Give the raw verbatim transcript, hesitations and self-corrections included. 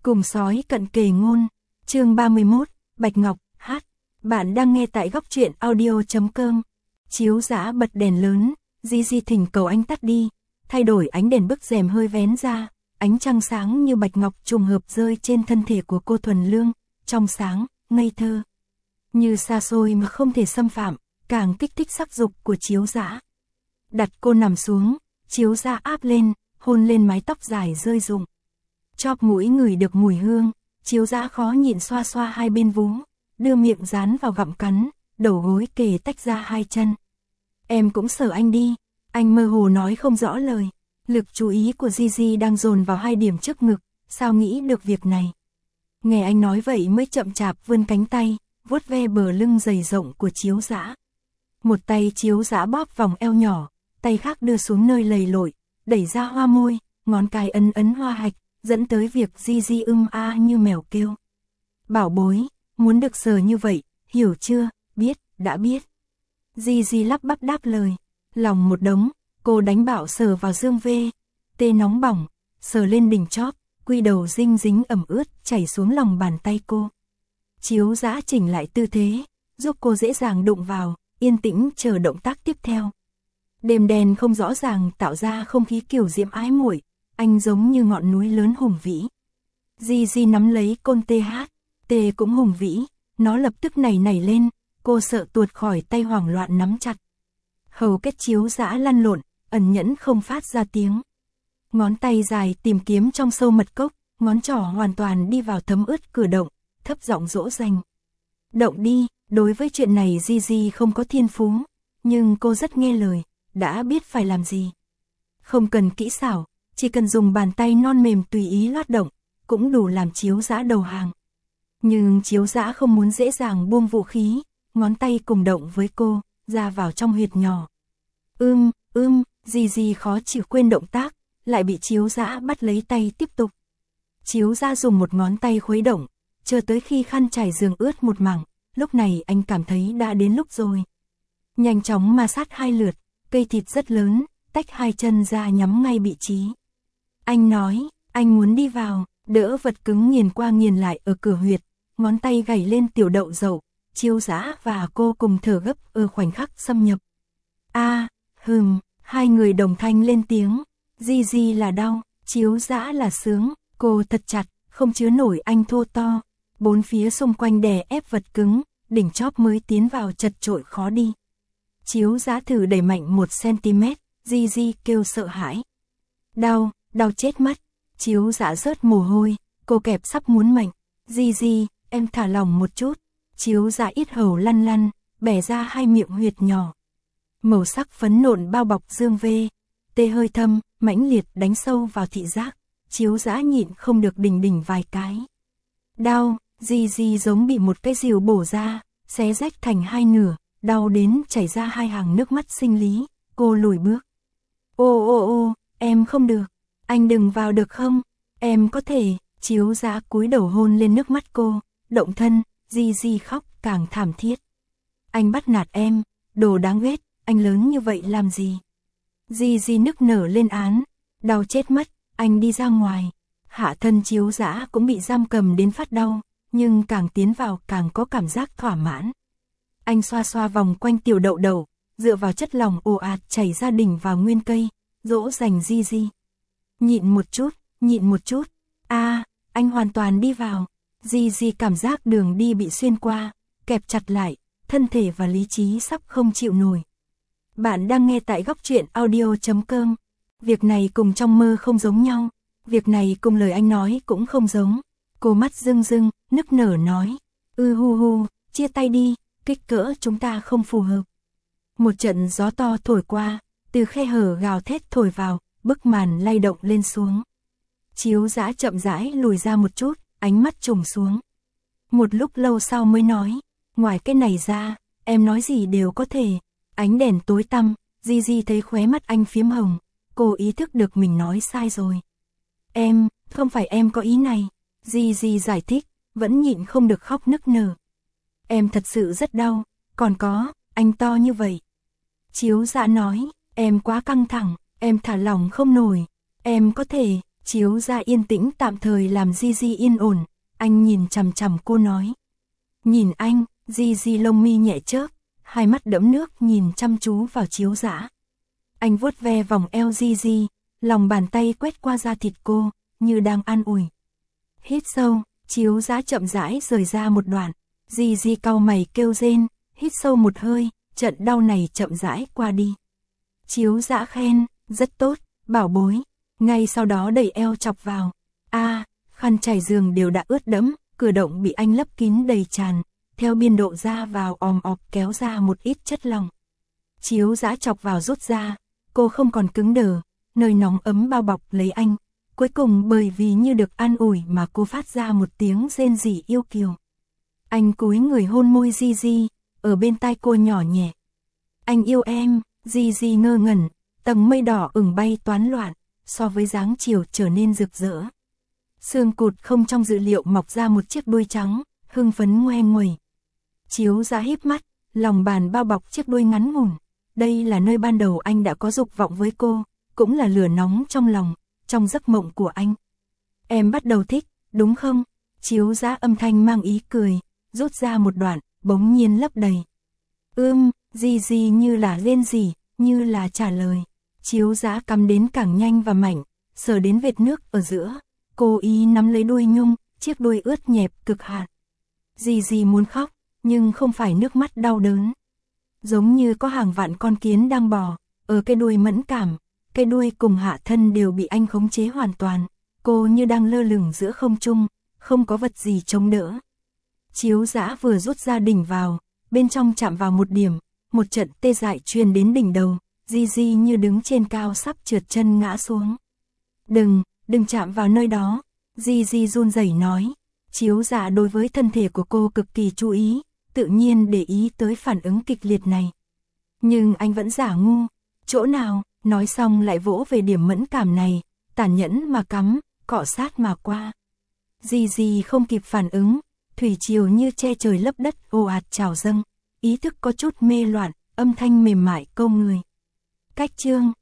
Cùng sói cận kề ngôn, chương ba mươi mốt, Bạch Ngọc, hát. Bạn đang nghe tại góc truyện audio chấm com. Chiếu Dã bật đèn lớn, Di Di thỉnh cầu anh tắt đi, thay đổi ánh đèn, bức rèm hơi vén ra, ánh trăng sáng như bạch ngọc trùng hợp rơi trên thân thể của cô thuần lương, trong sáng, ngây thơ. Như xa xôi mà không thể xâm phạm, càng kích thích sắc dục của Chiếu Dã. Đặt cô nằm xuống, Chiếu Dã áp lên, hôn lên mái tóc dài rơi rụng. Chóp mũi ngửi được mùi hương, Chiếu Dã khó nhịn xoa xoa hai bên vú, đưa miệng dán vào gặm cắn, đầu gối kề tách ra hai chân. Em cũng sợ anh đi, anh mơ hồ nói không rõ lời. Lực chú ý của Di Di đang dồn vào hai điểm trước ngực, sao nghĩ được việc này. Nghe anh nói vậy mới chậm chạp vươn cánh tay, vuốt ve bờ lưng dày rộng của Chiếu Dã. Một tay Chiếu Dã bóp vòng eo nhỏ, tay khác đưa xuống nơi lầy lội, đẩy ra hoa môi, ngón cái ấn ấn hoa hạch, dẫn tới việc Di Di ưm a như mèo kêu. Bảo bối, muốn được sờ như vậy, hiểu chưa, biết, đã biết. Di Di lắp bắp đáp lời, lòng một đống, cô đánh bạo sờ vào dương vê, tê nóng bỏng, sờ lên đỉnh chóp, quy đầu dinh dính ẩm ướt chảy xuống lòng bàn tay cô. Chiếu Dã chỉnh lại tư thế, giúp cô dễ dàng đụng vào, yên tĩnh chờ động tác tiếp theo. Đêm đen không rõ ràng tạo ra không khí kiểu diễm ái muội, anh giống như ngọn núi lớn hùng vĩ. Di Di nắm lấy côn tê hát, tê cũng hùng vĩ, nó lập tức nảy nảy lên, cô sợ tuột khỏi tay hoảng loạn nắm chặt. Hầu kết Chiếu Dã lăn lộn, ẩn nhẫn không phát ra tiếng. Ngón tay dài tìm kiếm trong sâu mật cốc, ngón trỏ hoàn toàn đi vào thấm ướt cửa động, thấp giọng dỗ dành. Động đi, đối với chuyện này Di Di không có thiên phú, nhưng cô rất nghe lời, đã biết phải làm gì. Không cần kỹ xảo, chỉ cần dùng bàn tay non mềm tùy ý lót động, cũng đủ làm Chiếu Dã đầu hàng. Nhưng Chiếu Dã không muốn dễ dàng buông vũ khí, ngón tay cùng động với cô, ra vào trong huyệt nhỏ. Ưm, ưm, Di Di khó chịu quên động tác, lại bị Chiếu Dã bắt lấy tay tiếp tục. Chiếu Dã dùng một ngón tay khuấy động, chờ tới khi khăn trải giường ướt một mảng, lúc này anh cảm thấy đã đến lúc rồi. Nhanh chóng ma sát hai lượt, cây thịt rất lớn, tách hai chân ra nhắm ngay vị trí. Anh nói, anh muốn đi vào, đỡ vật cứng nghiền qua nghiền lại ở cửa huyệt, ngón tay gảy lên tiểu đậu dậu, Chiếu Dã và cô cùng thở gấp ở khoảnh khắc xâm nhập. A, à, hừm, hai người đồng thanh lên tiếng, Di Di là đau, Chiếu Dã là sướng, cô thật chặt, không chứa nổi anh thô to, bốn phía xung quanh đè ép vật cứng, đỉnh chóp mới tiến vào chật chội khó đi. Chiếu Dã thử đẩy mạnh một xăng-ti-mét, Di Di kêu sợ hãi. Đau, đau chết mất, Chiếu Dã rớt mồ hôi, cô kẹp sắp muốn mệnh, Di Di, em thả lỏng một chút. Chiếu Dã ít hầu lăn lăn, bẻ ra hai miệng huyệt nhỏ. Màu sắc phấn nộn bao bọc dương vê, tê hơi thâm, mãnh liệt đánh sâu vào thị giác, Chiếu Dã nhịn không được đỉnh đỉnh vài cái. Đau, Di Di giống bị một cái rìu bổ ra, xé rách thành hai nửa, đau đến chảy ra hai hàng nước mắt sinh lý, cô lùi bước. Ô ô ô, em không được, anh đừng vào được không, em có thể, Chiếu Dã cúi đầu hôn lên nước mắt cô, động thân. Di Di khóc càng thảm thiết. Anh bắt nạt em, đồ đáng ghét, anh lớn như vậy làm gì? Di Di nức nở lên án, đau chết mất, anh đi ra ngoài. Hạ thân Chiếu Dã cũng bị giam cầm đến phát đau, nhưng càng tiến vào càng có cảm giác thỏa mãn. Anh xoa xoa vòng quanh tiểu đậu đậu, dựa vào chất lỏng ồ ạt chảy ra đỉnh vào nguyên cây, dỗ dành Di Di. Nhịn một chút, nhịn một chút, a, à, anh hoàn toàn đi vào. Di Di cảm giác đường đi bị xuyên qua, kẹp chặt lại, thân thể và lý trí sắp không chịu nổi. Bạn đang nghe tại góc truyện audio chấm com. Việc này cùng trong mơ không giống nhau, việc này cùng lời anh nói cũng không giống. Cô mắt rưng rưng, nức nở nói, ư hu hu, chia tay đi, kích cỡ chúng ta không phù hợp. Một trận gió to thổi qua, từ khe hở gào thét thổi vào, bức màn lay động lên xuống. Chiếu Dã chậm rãi lùi ra một chút, ánh mắt trùng xuống. Một lúc lâu sau mới nói, ngoài cái này ra, em nói gì đều có thể. Ánh đèn tối tăm, Di Di thấy khóe mắt anh phiếm hồng, cô ý thức được mình nói sai rồi. Em, không phải em có ý này, Di Di giải thích, vẫn nhịn không được khóc nức nở. Em thật sự rất đau, còn có, anh to như vậy. Chiếu Dã nói, em quá căng thẳng, em thả lỏng không nổi, em có thể, Chiếu ra yên tĩnh tạm thời làm Gigi yên ổn, anh nhìn chằm chằm cô nói. Nhìn anh, Gigi lông mi nhẹ chớp, hai mắt đẫm nước nhìn chăm chú vào Chiếu Dã. Anh vuốt ve vòng eo Gigi, lòng bàn tay quét qua da thịt cô, như đang an ủi. Hít sâu, Chiếu Dã chậm rãi rời ra một đoạn, Gigi cau mày kêu rên, hít sâu một hơi, trận đau này chậm rãi qua đi. Chiếu Dã khen, rất tốt, bảo bối, ngay sau đó đẩy eo chọc vào. A, à, khăn trải giường đều đã ướt đẫm, cửa động bị anh lấp kín đầy tràn, theo biên độ ra vào òm ọp kéo ra một ít chất lỏng. Chiếu Dã chọc vào rút ra, cô không còn cứng đờ, nơi nóng ấm bao bọc lấy anh. Cuối cùng bởi vì như được an ủi mà cô phát ra một tiếng rên rỉ yêu kiều. Anh cúi người hôn môi Gigi, ở bên tai cô nhỏ nhẹ. Anh yêu em, Gigi ngơ ngẩn, tầng mây đỏ ửng bay toán loạn, so với dáng chiều trở nên rực rỡ. Xương cụt không trong dự liệu mọc ra một chiếc đuôi trắng, hưng phấn ngoe nguẩy. Chiếu Dã híp mắt, lòng bàn bao bọc chiếc đuôi ngắn ngủn. Đây là nơi ban đầu anh đã có dục vọng với cô, cũng là lửa nóng trong lòng, trong giấc mộng của anh. Em bắt đầu thích, đúng không? Chiếu Dã âm thanh mang ý cười, rút ra một đoạn, bỗng nhiên lấp đầy. Ưm, Gigi như là rên rỉ, như là trả lời. Chiếu Dã cắm đến càng nhanh và mạnh, sờ đến vệt nước ở giữa, cố ý nắm lấy đuôi nhung, chiếc đuôi ướt nhẹp cực hạn. Gigi muốn khóc, nhưng không phải nước mắt đau đớn. Giống như có hàng vạn con kiến đang bò, ở cái đuôi mẫn cảm, cái đuôi cùng hạ thân đều bị anh khống chế hoàn toàn. Cô như đang lơ lửng giữa không trung, không có vật gì chống đỡ. Chiếu Dã vừa rút ra đỉnh vào, bên trong chạm vào một điểm, một trận tê dại truyền đến đỉnh đầu, Gigi như đứng trên cao sắp trượt chân ngã xuống. Đừng, đừng chạm vào nơi đó, Gigi run rẩy nói. Chiếu Dã đối với thân thể của cô cực kỳ chú ý, tự nhiên để ý tới phản ứng kịch liệt này. Nhưng anh vẫn giả ngu, chỗ nào, nói xong lại vỗ về điểm mẫn cảm này, tàn nhẫn mà cắm, cọ sát mà qua. Gigi không kịp phản ứng, thủy triều như che trời lấp đất ồ ạt trào dâng, ý thức có chút mê loạn, âm thanh mềm mại câu người. Cách chương